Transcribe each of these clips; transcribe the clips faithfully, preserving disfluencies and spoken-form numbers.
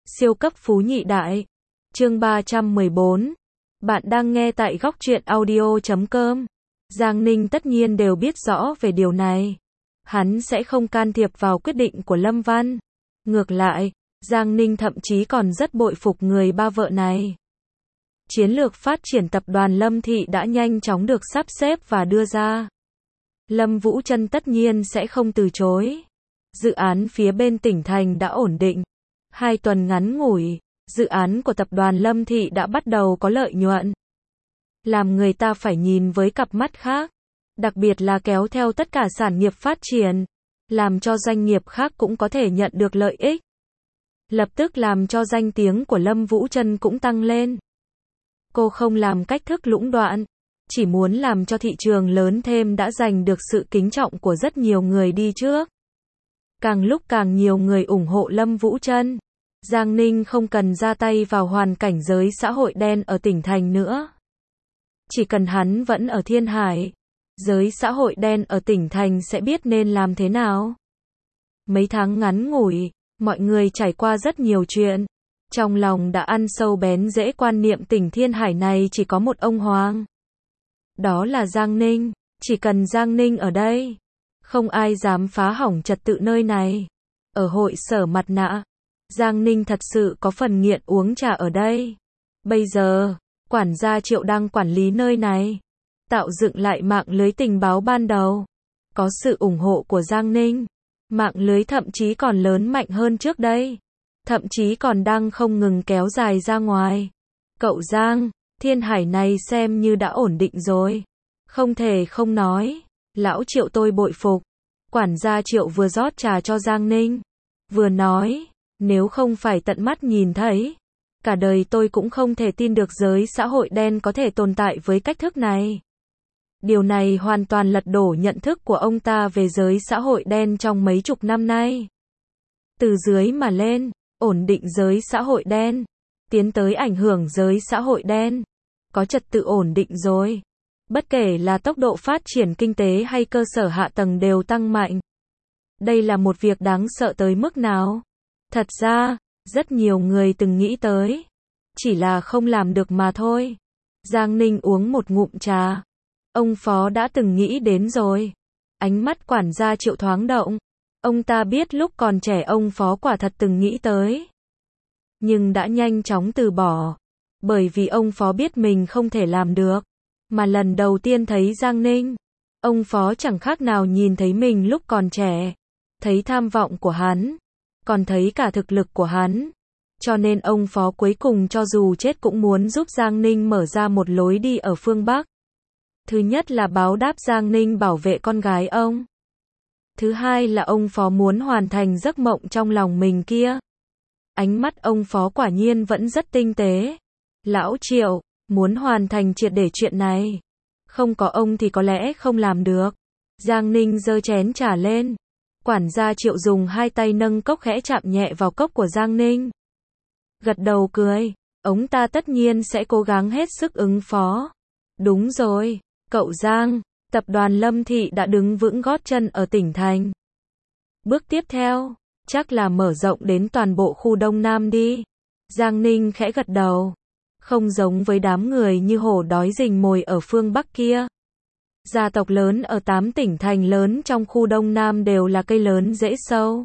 Siêu cấp phú nhị đại. Chương ba trăm mười bốn. Bạn đang nghe tại góc truyện audio chấm com. Giang Ninh tất nhiên đều biết rõ về điều này. Hắn sẽ không can thiệp vào quyết định của Lâm Văn. Ngược lại, Giang Ninh thậm chí còn rất bội phục người ba vợ này. Chiến lược phát triển tập đoàn Lâm Thị đã nhanh chóng được sắp xếp và đưa ra. Lâm Vũ Trân tất nhiên sẽ không từ chối. Dự án phía bên tỉnh thành đã ổn định. Hai tuần ngắn ngủi, dự án của tập đoàn Lâm Thị đã bắt đầu có lợi nhuận. Làm người ta phải nhìn với cặp mắt khác. Đặc biệt là kéo theo tất cả sản nghiệp phát triển. Làm cho doanh nghiệp khác cũng có thể nhận được lợi ích. Lập tức làm cho danh tiếng của Lâm Vũ Trân cũng tăng lên. Cô không làm cách thức lũng đoạn. Chỉ muốn làm cho thị trường lớn thêm đã giành được sự kính trọng của rất nhiều người đi trước. Càng lúc càng nhiều người ủng hộ Lâm Vũ Trân. Giang Ninh không cần ra tay vào hoàn cảnh giới xã hội đen ở tỉnh thành nữa. Chỉ cần hắn vẫn ở Thiên Hải, giới xã hội đen ở tỉnh thành sẽ biết nên làm thế nào. Mấy tháng ngắn ngủi, mọi người trải qua rất nhiều chuyện. Trong lòng đã ăn sâu bén rễ quan niệm tỉnh Thiên Hải này chỉ có một ông hoàng. Đó là Giang Ninh. Chỉ cần Giang Ninh ở đây, không ai dám phá hỏng trật tự nơi này. Ở hội sở mặt nạ, Giang Ninh thật sự có phần nghiện uống trà ở đây. Bây giờ, quản gia Triệu đang quản lý nơi này. Tạo dựng lại mạng lưới tình báo ban đầu. Có sự ủng hộ của Giang Ninh. Mạng lưới thậm chí còn lớn mạnh hơn trước đây. Thậm chí còn đang không ngừng kéo dài ra ngoài. Cậu Giang, Thiên Hải này xem như đã ổn định rồi. Không thể không nói. Lão Triệu tôi bội phục. Quản gia Triệu vừa rót trà cho Giang Ninh. Vừa nói, nếu không phải tận mắt nhìn thấy, cả đời tôi cũng không thể tin được giới xã hội đen có thể tồn tại với cách thức này. Điều này hoàn toàn lật đổ nhận thức của ông ta về giới xã hội đen trong mấy chục năm nay. Từ dưới mà lên, ổn định giới xã hội đen, tiến tới ảnh hưởng giới xã hội đen. Có trật tự ổn định rồi. Bất kể là tốc độ phát triển kinh tế hay cơ sở hạ tầng đều tăng mạnh. Đây là một việc đáng sợ tới mức nào? Thật ra, rất nhiều người từng nghĩ tới. Chỉ là không làm được mà thôi. Giang Ninh uống một ngụm trà. Ông Phó đã từng nghĩ đến rồi. Ánh mắt quản gia Triệu thoáng động. Ông ta biết lúc còn trẻ ông Phó quả thật từng nghĩ tới. Nhưng đã nhanh chóng từ bỏ. Bởi vì ông Phó biết mình không thể làm được. Mà lần đầu tiên thấy Giang Ninh, ông Phó chẳng khác nào nhìn thấy mình lúc còn trẻ. Thấy tham vọng của hắn, còn thấy cả thực lực của hắn. Cho nên ông Phó cuối cùng cho dù chết cũng muốn giúp Giang Ninh mở ra một lối đi ở phương Bắc. Thứ nhất là báo đáp Giang Ninh bảo vệ con gái ông. Thứ hai là ông Phó muốn hoàn thành giấc mộng trong lòng mình kia. Ánh mắt ông Phó quả nhiên vẫn rất tinh tế. Lão Triệu, muốn hoàn thành triệt để chuyện này. Không có ông thì có lẽ không làm được. Giang Ninh giơ chén trà lên. Quản gia Triệu dùng hai tay nâng cốc khẽ chạm nhẹ vào cốc của Giang Ninh. Gật đầu cười. Ông ta tất nhiên sẽ cố gắng hết sức ứng phó. Đúng rồi, cậu Giang. Tập đoàn Lâm Thị đã đứng vững gót chân ở tỉnh thành. Bước tiếp theo, chắc là mở rộng đến toàn bộ khu Đông Nam đi. Giang Ninh khẽ gật đầu. Không giống với đám người như hổ đói rình mồi ở phương Bắc kia. Gia tộc lớn ở tám tỉnh thành lớn trong khu Đông Nam đều là cây lớn rễ sâu.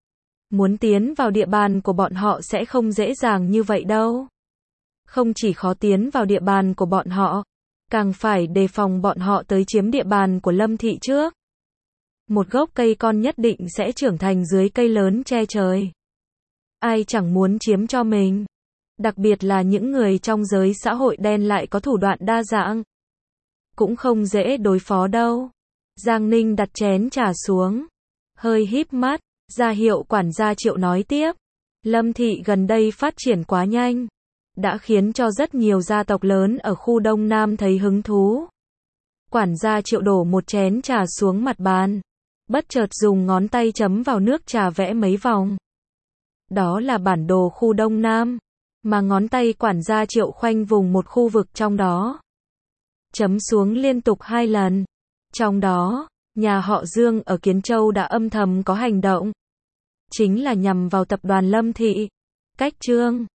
Muốn tiến vào địa bàn của bọn họ sẽ không dễ dàng như vậy đâu. Không chỉ khó tiến vào địa bàn của bọn họ, càng phải đề phòng bọn họ tới chiếm địa bàn của Lâm Thị trước. Một gốc cây con nhất định sẽ trưởng thành dưới cây lớn che trời. Ai chẳng muốn chiếm cho mình. Đặc biệt là những người trong giới xã hội đen lại có thủ đoạn đa dạng. Cũng không dễ đối phó đâu. Giang Ninh đặt chén trà xuống. Hơi híp mắt, ra hiệu quản gia Triệu nói tiếp. Lâm Thị gần đây phát triển quá nhanh. Đã khiến cho rất nhiều gia tộc lớn ở khu Đông Nam thấy hứng thú. Quản gia Triệu đổ một chén trà xuống mặt bàn. Bất chợt dùng ngón tay chấm vào nước trà vẽ mấy vòng. Đó là bản đồ khu Đông Nam. Mà ngón tay quản gia Triệu khoanh vùng một khu vực trong đó. Chấm xuống liên tục hai lần. Trong đó, nhà họ Dương ở Kiến Châu đã âm thầm có hành động. Chính là nhằm vào tập đoàn Lâm Thị. Cách chương